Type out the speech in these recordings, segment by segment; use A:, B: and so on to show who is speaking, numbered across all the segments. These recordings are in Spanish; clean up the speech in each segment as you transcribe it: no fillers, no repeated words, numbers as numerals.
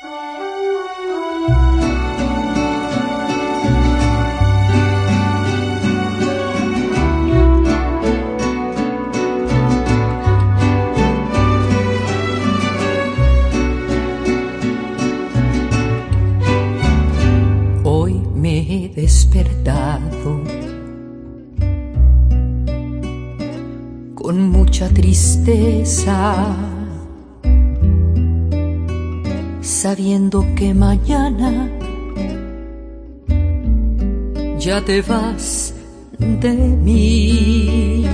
A: Despertado con mucha tristeza, sabiendo que mañana ya te vas de mí.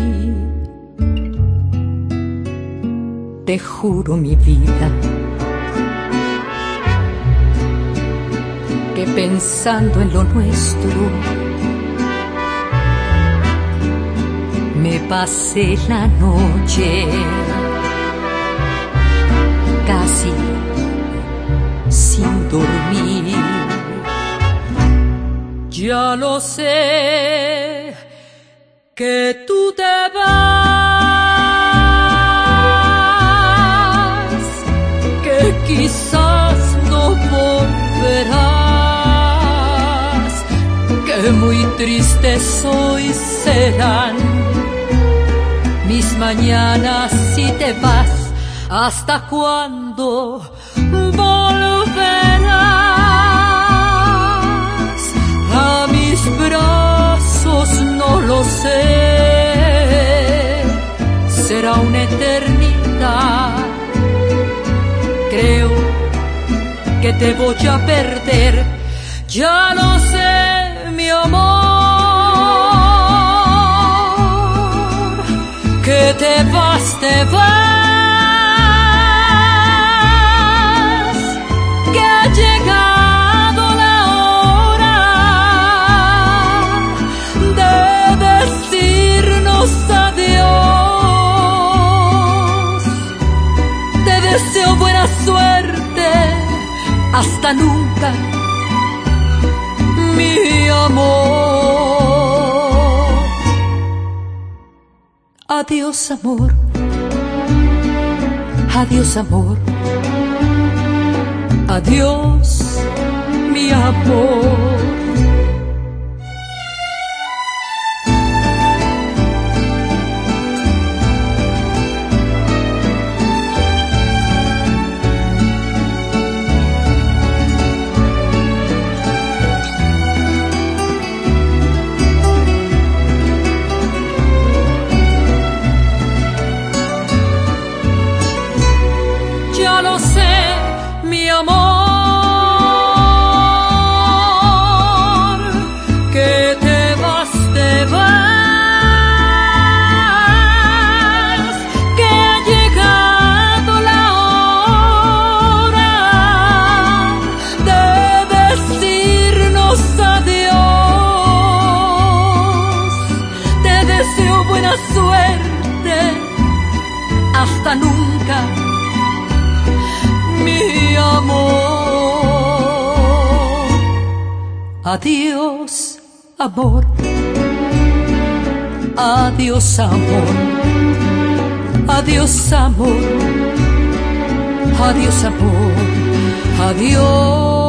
A: Te juro, mi vida, que pensando en lo nuestro me pasé la noche casi sin dormir. Ya lo sé que tú te vas, que quizás no volverás, que muy tristes hoy serán mis mañanas si te vas. ¿Hasta cuándo volverás a mis brazos? No lo sé, será una eternidad. Creo que te voy a perder, ya lo sé, mi amor, que te vas, que ha llegado la hora de decirnos adiós. Te deseo buena suerte, hasta nunca, mi amor. Adiós, amor. Adiós, amor. Adiós, mi amor. Ya lo sé, mi amor, que te vas, que ha llegado la hora de decirnos adiós. Te deseo buena suerte, hasta nunca, mi amor. Adiós, amor. Adiós, amor. Adiós, amor. Adiós, amor. Adiós.